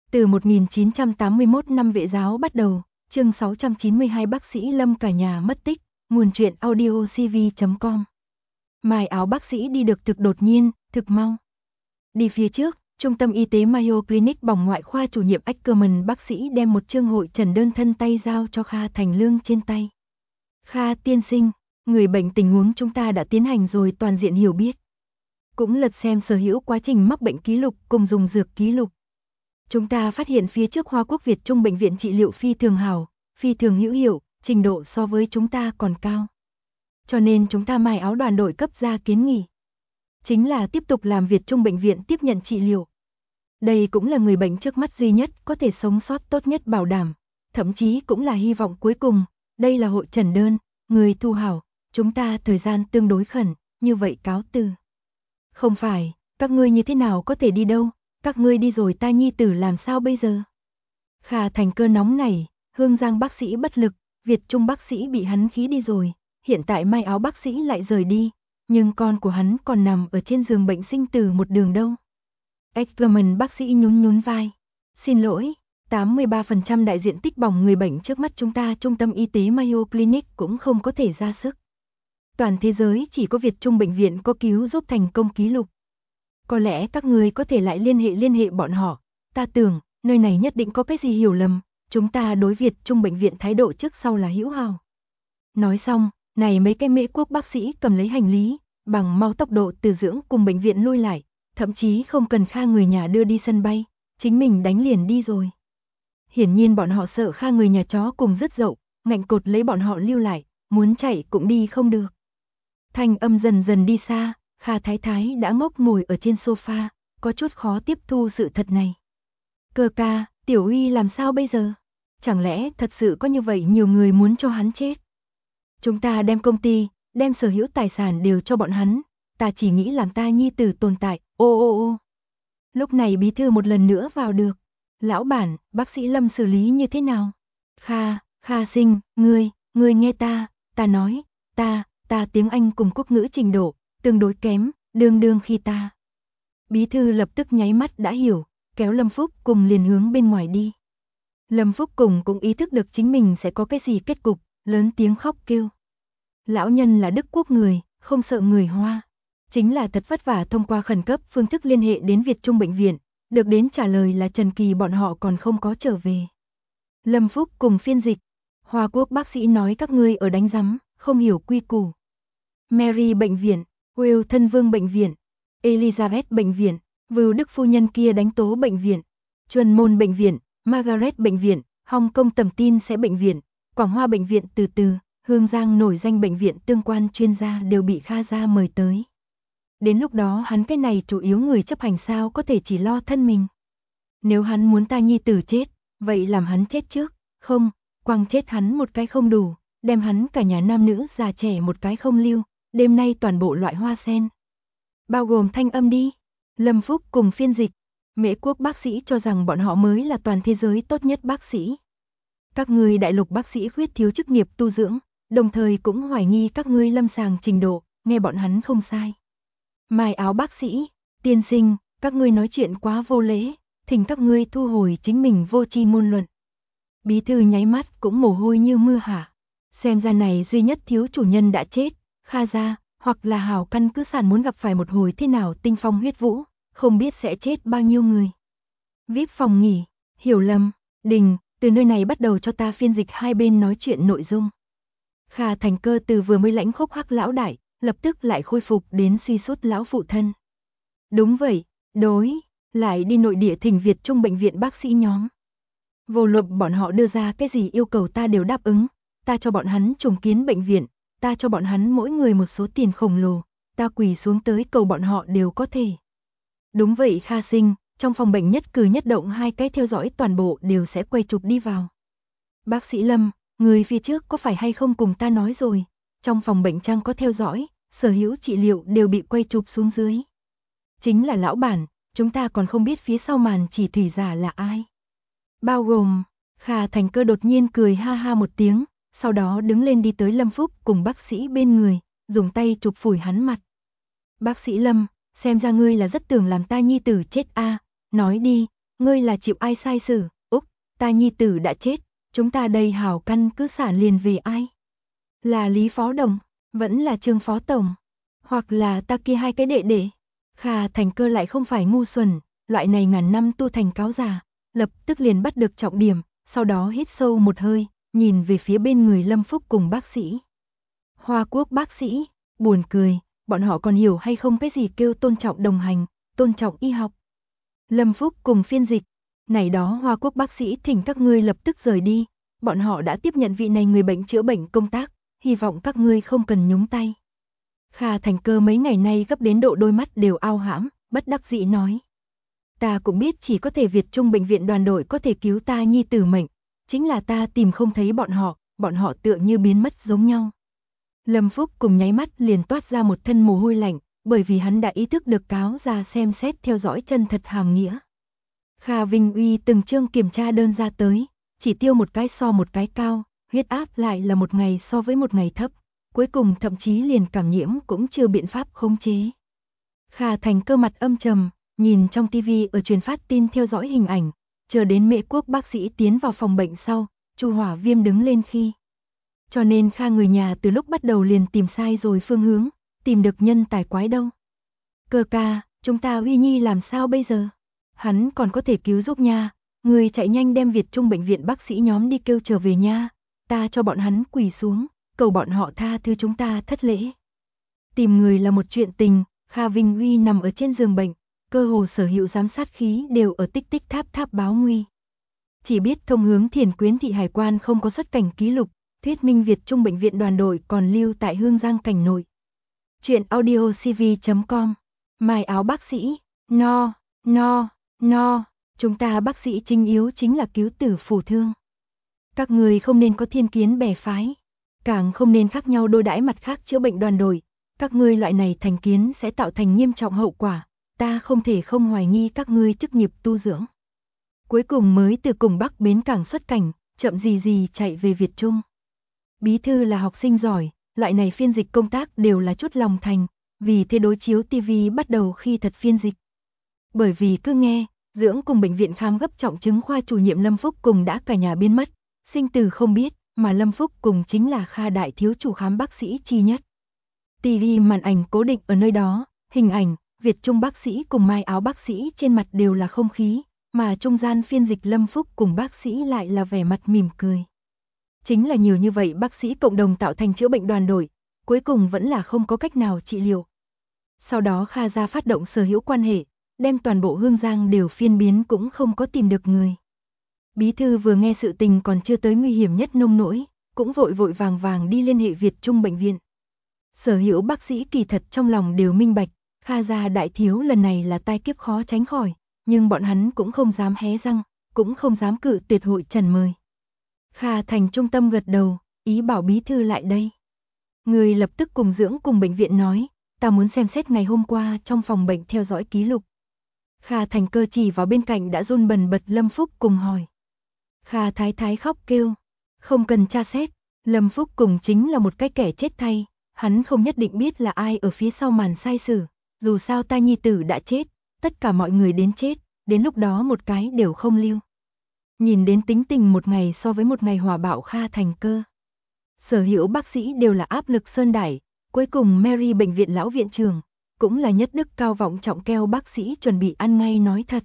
Từ 1981 năm vệ giáo bắt đầu, chương 692 bác sĩ Lâm cả nhà mất tích, nguồn truyện audio cv.com. Mài áo bác sĩ đi được thực đột nhiên, thực mau. Đi phía trước, trung tâm y tế Mayo Clinic bỏng ngoại khoa chủ nhiệm Ackerman bác sĩ đem một chương hội trần đơn thân tay giao cho Kha Thành Lương trên tay. Kha tiên sinh, người bệnh tình huống chúng ta đã tiến hành rồi toàn diện hiểu biết. Cũng lật xem sở hữu quá trình mắc bệnh ký lục cùng dùng dược ký lục. Chúng ta phát hiện phía trước Hoa Quốc Việt Trung bệnh viện trị liệu phi thường hảo, phi thường hữu hiệu, trình độ so với chúng ta còn cao. Cho nên chúng ta mài áo đoàn đội cấp ra kiến nghị. Chính là tiếp tục làm Việt Trung bệnh viện tiếp nhận trị liệu. Đây cũng là người bệnh trước mắt duy nhất có thể sống sót tốt nhất bảo đảm, thậm chí cũng là hy vọng cuối cùng. Đây là hội trần đơn, người thu hảo, chúng ta thời gian tương đối khẩn, như vậy cáo từ. Không phải, các ngươi như thế nào có thể đi đâu, các ngươi đi rồi ta nhi tử làm sao bây giờ? Kha Thành Cơ nóng nảy, Hương Giang bác sĩ bất lực, Việt Trung bác sĩ bị hắn khí đi rồi, hiện tại Mai Áo bác sĩ lại rời đi, nhưng con của hắn còn nằm ở trên giường bệnh sinh tử một đường đâu. Ackerman bác sĩ nhún nhún vai, xin lỗi, 83% đại diện tích bỏng người bệnh trước mắt chúng ta trung tâm y tế Mayo Clinic cũng không có thể ra sức. Toàn thế giới chỉ có Việt Trung bệnh viện có cứu giúp thành công ký lục. Có lẽ các người có thể lại liên hệ bọn họ, ta tưởng, nơi này nhất định có cái gì hiểu lầm, chúng ta đối Việt Trung bệnh viện thái độ trước sau là hữu hảo. Nói xong, này mấy cái Mễ Quốc bác sĩ cầm lấy hành lý, bằng mau tốc độ từ dưỡng cùng bệnh viện lui lại, thậm chí không cần Kha người nhà đưa đi sân bay, chính mình đánh liền đi rồi. Hiển nhiên bọn họ sợ Kha người nhà chó cùng rất dậu, ngạnh cột lấy bọn họ lưu lại, muốn chạy cũng đi không được. Thanh âm dần dần đi xa, Kha Thái Thái đã ngốc ngồi ở trên sofa, có chút khó tiếp thu sự thật này. Cơ ca, Tiểu Uy làm sao bây giờ? Chẳng lẽ thật sự có như vậy nhiều người muốn cho hắn chết? Chúng ta đem công ty, đem sở hữu tài sản đều cho bọn hắn, ta chỉ nghĩ làm ta nhi tử tồn tại, ô. Lúc này bí thư một lần nữa vào được. Lão bản, bác sĩ Lâm xử lý như thế nào? Kha sinh, ngươi nghe ta nói, ta tiếng Anh cùng quốc ngữ trình độ, tương đối kém, đương khi ta. Bí thư lập tức nháy mắt đã hiểu, kéo Lâm Phúc cùng liền hướng bên ngoài đi. Lâm Phúc cùng cũng ý thức được chính mình sẽ có cái gì kết cục, lớn tiếng khóc kêu. Lão nhân là Đức Quốc người, không sợ người Hoa. Chính là thật vất vả thông qua khẩn cấp phương thức liên hệ đến Việt Trung bệnh viện, được đến trả lời là Trần Kỳ bọn họ còn không có trở về. Lâm Phúc cùng phiên dịch, Hoa Quốc bác sĩ nói các ngươi ở đánh rắm, không hiểu quy củ. Mary bệnh viện, Will Thân Vương bệnh viện, Elizabeth bệnh viện, Vưu Đức phu nhân kia đánh tố bệnh viện, Chuyên môn bệnh viện, Margaret bệnh viện, Hong Kong tầm tin sẽ bệnh viện, Quảng Hoa bệnh viện từ, Hương Giang nổi danh bệnh viện tương quan chuyên gia đều bị Kha gia mời tới. Đến lúc đó hắn cái này chủ yếu người chấp hành sao có thể chỉ lo thân mình. Nếu hắn muốn ta nhi tử chết, vậy làm hắn chết trước, không, quăng chết hắn một cái không đủ, đem hắn cả nhà nam nữ già trẻ một cái không lưu, đêm nay toàn bộ loại hoa sen. Bao gồm thanh âm đi, Lâm Phúc cùng phiên dịch, Mễ Quốc bác sĩ cho rằng bọn họ mới là toàn thế giới tốt nhất bác sĩ. Các ngươi đại lục bác sĩ khuyết thiếu chức nghiệp tu dưỡng, đồng thời cũng hoài nghi các ngươi lâm sàng trình độ, nghe bọn hắn không sai. Mài áo bác sĩ, tiên sinh, các ngươi nói chuyện quá vô lễ, thỉnh các ngươi thu hồi chính mình vô tri ngôn luận. Bí thư nháy mắt cũng mồ hôi như mưa hạ. Xem ra này duy nhất thiếu chủ nhân đã chết, Kha gia, hoặc là Hào căn cứ sản muốn gặp phải một hồi thế nào tinh phong huyết vũ, không biết sẽ chết bao nhiêu người. VIP phòng nghỉ, hiểu lầm, Đình, từ nơi này bắt đầu cho ta phiên dịch hai bên nói chuyện nội dung. Kha Thành Cơ từ vừa mới lãnh khốc hắc lão đại, lập tức lại khôi phục đến suy sút lão phụ thân. Đúng vậy, lại đi nội địa thỉnh Việt Trung bệnh viện bác sĩ nhóm. Vô luận bọn họ đưa ra cái gì yêu cầu ta đều đáp ứng, ta cho bọn hắn trùng kiến bệnh viện, ta cho bọn hắn mỗi người một số tiền khổng lồ, ta quỳ xuống tới cầu bọn họ đều có thể. Đúng vậy Kha sinh, trong phòng bệnh nhất cử nhất động hai cái theo dõi toàn bộ đều sẽ quay chụp đi vào. Bác sĩ Lâm, người phía trước có phải hay không cùng ta nói rồi, trong phòng bệnh trang có theo dõi, sở hữu trị liệu đều bị quay chụp xuống dưới. Chính là lão bản, chúng ta còn không biết phía sau màn chỉ thủy giả là ai. Bao gồm, Kha Thành Cơ đột nhiên cười ha ha một tiếng, sau đó đứng lên đi tới Lâm Phúc cùng bác sĩ bên người, dùng tay chụp phủi hắn mặt. Bác sĩ Lâm, xem ra ngươi là rất tưởng làm ta nhi tử chết a, nói đi, ngươi là chịu ai sai xử? Úc, ta nhi tử đã chết, chúng ta đây hảo căn cứ sản liền về ai? Là Lý Phó Đồng, vẫn là Trương Phó Tổng, hoặc là ta kia hai cái đệ đệ? Kha Thành Cơ lại không phải ngu xuẩn, loại này ngàn năm tu thành cáo già, lập tức liền bắt được trọng điểm, sau đó hít sâu một hơi, nhìn về phía bên người Lâm Phúc cùng bác sĩ. Hoa Quốc bác sĩ, buồn cười, bọn họ còn hiểu hay không cái gì kêu tôn trọng đồng hành, tôn trọng y học. Lâm Phúc cùng phiên dịch, này đó Hoa Quốc bác sĩ thỉnh các ngươi lập tức rời đi, bọn họ đã tiếp nhận vị này người bệnh chữa bệnh công tác, hy vọng các ngươi không cần nhúng tay. Kha Thành Cơ mấy ngày nay gấp đến độ đôi mắt đều ao hãm, bất đắc dĩ nói. Ta cũng biết chỉ có thể Việt Trung bệnh viện đoàn đội có thể cứu ta nhi tử mệnh, chính là ta tìm không thấy bọn họ tựa như biến mất giống nhau. Lâm Phúc cùng nháy mắt liền toát ra một thân mồ hôi lạnh, bởi vì hắn đã ý thức được cáo ra xem xét theo dõi chân thật hàm nghĩa. Kha Vinh Uy từng chương kiểm tra đơn ra tới, chỉ tiêu một cái so một cái cao, huyết áp lại là một ngày so với một ngày thấp, cuối cùng thậm chí liền cảm nhiễm cũng chưa biện pháp khống chế. Kha Thành Cơ mặt âm trầm, nhìn trong tivi ở truyền phát tin theo dõi hình ảnh, chờ đến Mễ Quốc bác sĩ tiến vào phòng bệnh sau, Chu Hỏa Viêm đứng lên khi. Cho nên Kha người nhà từ lúc bắt đầu liền tìm sai rồi phương hướng, tìm được nhân tài quái đâu. Cơ ca, chúng ta Huy Nhi làm sao bây giờ? Hắn còn có thể cứu giúp nha, người chạy nhanh đem Việt Trung bệnh viện bác sĩ nhóm đi kêu trở về nha, ta cho bọn hắn quỳ xuống, cầu bọn họ tha thứ chúng ta thất lễ. Tìm người là một chuyện tình, Kha Vinh Huy nằm ở trên giường bệnh, cơ hồ sở hữu giám sát khí đều ở tích tích tháp tháp báo nguy. Chỉ biết thông hướng Thiền Quyến thị hải quan không có xuất cảnh ký lục, thuyết minh Việt Trung bệnh viện đoàn đội còn lưu tại Hương Giang cảnh nội. Chuyện audio cv.com. Mai áo bác sĩ, no, chúng ta bác sĩ chính yếu chính là cứu tử phù thương. Các người không nên có thiên kiến bè phái, càng không nên khác nhau đối đãi mặt khác chữa bệnh đoàn đội, các ngươi loại này thành kiến sẽ tạo thành nghiêm trọng hậu quả, ta không thể không hoài nghi các ngươi chức nghiệp tu dưỡng. Cuối cùng mới từ cùng Bắc bến cảng xuất cảnh, chậm gì chạy về Việt Trung. Bí thư là học sinh giỏi, loại này phiên dịch công tác đều là chút lòng thành, vì thế đối chiếu TV bắt đầu khi thật phiên dịch. Bởi vì cứ nghe, dưỡng cùng bệnh viện khám gấp trọng chứng khoa chủ nhiệm Lâm Phúc cùng đã cả nhà biến mất, sinh tử không biết, mà Lâm Phúc cùng chính là Kha đại thiếu chủ khám bác sĩ chi nhất. TV màn ảnh cố định ở nơi đó, hình ảnh, Việt Trung bác sĩ cùng Mai áo bác sĩ trên mặt đều là không khí, mà trung gian phiên dịch Lâm Phúc cùng bác sĩ lại là vẻ mặt mỉm cười. Chính là nhiều như vậy bác sĩ cộng đồng tạo thành chữa bệnh đoàn đội, cuối cùng vẫn là không có cách nào trị liệu. Sau đó Kha gia phát động sở hữu quan hệ, đem toàn bộ Hương Giang đều phiên biến cũng không có tìm được người. Bí thư vừa nghe sự tình còn chưa tới nguy hiểm nhất nông nỗi, cũng vội vàng đi liên hệ Việt Trung bệnh viện. Sở hữu bác sĩ kỳ thật trong lòng đều minh bạch, Kha gia đại thiếu lần này là tai kiếp khó tránh khỏi, nhưng bọn hắn cũng không dám hé răng, cũng không dám cự tuyệt hội trần mời. Kha Thành trung tâm gật đầu, ý bảo bí thư lại đây. Người lập tức cùng dưỡng cùng bệnh viện nói, ta muốn xem xét ngày hôm qua trong phòng bệnh theo dõi ký lục. Kha Thành Cơ chỉ vào bên cạnh đã run bần bật Lâm Phúc cùng hỏi. Kha Thái Thái khóc kêu, không cần tra xét, Lâm Phúc cùng chính là một cái kẻ chết thay, hắn không nhất định biết là ai ở phía sau màn sai sử, dù sao ta nhi tử đã chết, tất cả mọi người đến chết, đến lúc đó một cái đều không lưu. Nhìn đến tính tình một ngày so với một ngày hỏa bạo Kha Thành Cơ. Sở hữu bác sĩ đều là áp lực sơn đải, cuối cùng Mary bệnh viện lão viện trưởng, cũng là nhất đức cao vọng trọng keo bác sĩ chuẩn bị ăn ngay nói thật.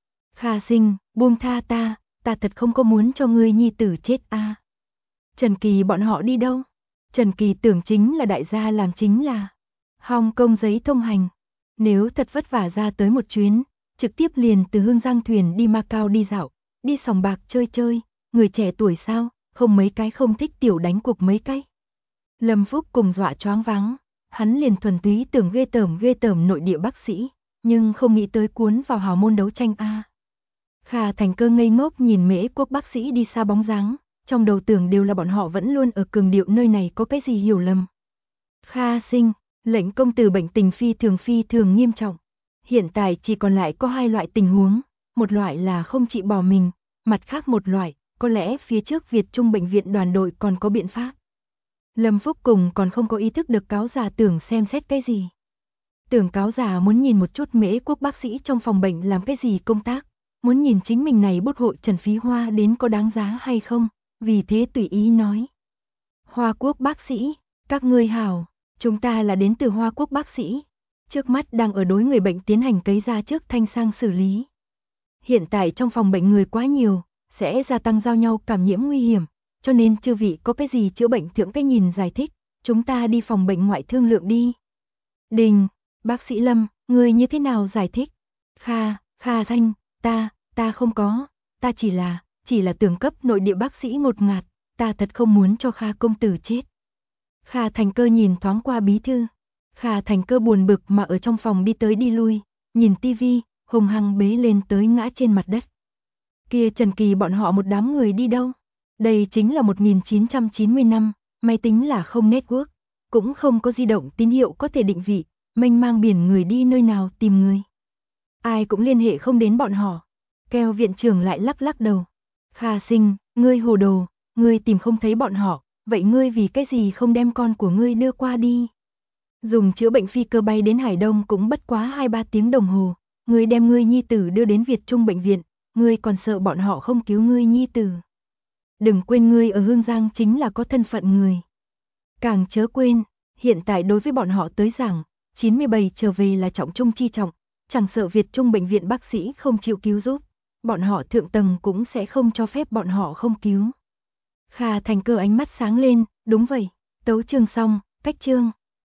Kha sinh, buông tha ta thật không có muốn cho ngươi nhi tử chết a. Trần Kỳ bọn họ đi đâu? Trần Kỳ tưởng chính là đại gia làm chính là Hong Kong giấy thông hành. Nếu thật vất vả ra tới một chuyến, trực tiếp liền từ Hương Giang thuyền đi Macau đi dạo, đi sòng bạc chơi, người trẻ tuổi sao, không mấy cái không thích tiểu đánh cuộc mấy cái. Lâm Phúc cùng dọa choáng váng, hắn liền thuần túy tưởng ghê tởm nội địa bác sĩ, nhưng không nghĩ tới cuốn vào hào môn đấu tranh a. Kha Thành Cơ ngây ngốc nhìn Mễ Quốc bác sĩ đi xa bóng dáng, trong đầu tưởng đều là bọn họ vẫn luôn ở cường điệu nơi này có cái gì hiểu lầm. Kha sinh, lệnh công tử bệnh tình phi thường nghiêm trọng. Hiện tại chỉ còn lại có hai loại tình huống, một loại là không trị bỏ mình, mặt khác một loại, có lẽ phía trước Việt Trung bệnh viện đoàn đội còn có biện pháp. Lâm Phúc cùng còn không có ý thức được cáo già tưởng xem xét cái gì. Tưởng cáo già muốn nhìn một chút Mễ Quốc bác sĩ trong phòng bệnh làm cái gì công tác, muốn nhìn chính mình này bút hội trần phí hoa đến có đáng giá hay không, vì thế tùy ý nói. Hoa Quốc bác sĩ, các ngươi hảo, chúng ta là đến từ Hoa Quốc bác sĩ. Trước mắt đang ở đối người bệnh tiến hành cấy da trước thanh sang xử lý. Hiện tại trong phòng bệnh người quá nhiều, sẽ gia tăng giao nhau cảm nhiễm nguy hiểm, cho nên chư vị có cái gì chữa bệnh thượng cái nhìn giải thích, chúng ta đi phòng bệnh ngoại thương lượng đi. Đình, bác sĩ Lâm, người như thế nào giải thích? Kha Thanh, ta không có, ta chỉ là tưởng cấp nội địa bác sĩ ngột ngạt, ta thật không muốn cho Kha công tử chết. Kha Thành Cơ nhìn thoáng qua bí thư. Kha Thành Cơ buồn bực mà ở trong phòng đi tới đi lui, nhìn tivi, hùng hăng bế lên tới ngã trên mặt đất. Kia Trần Kỳ bọn họ một đám người đi đâu? Đây chính là 1990 năm, máy tính là không network, cũng không có di động tín hiệu có thể định vị, mênh mang biển người đi nơi nào tìm người. Ai cũng liên hệ không đến bọn họ. Keo viện trưởng lại lắc lắc đầu. Kha Sinh, ngươi hồ đồ, ngươi tìm không thấy bọn họ, vậy ngươi vì cái gì không đem con của ngươi đưa qua đi? Dùng chữa bệnh phi cơ bay đến Hải Đông cũng bất quá 2-3 tiếng đồng hồ, ngươi đem ngươi nhi tử đưa đến Việt Trung bệnh viện, ngươi còn sợ bọn họ không cứu ngươi nhi tử. Đừng quên ngươi ở Hương Giang chính là có thân phận người. Càng chớ quên, hiện tại đối với bọn họ tới giảng, 97 trở về là trọng trung chi trọng, chẳng sợ Việt Trung bệnh viện bác sĩ không chịu cứu giúp, bọn họ thượng tầng cũng sẽ không cho phép bọn họ không cứu. Kha Thành Cơ ánh mắt sáng lên, đúng vậy, tấu chương xong, cách chương.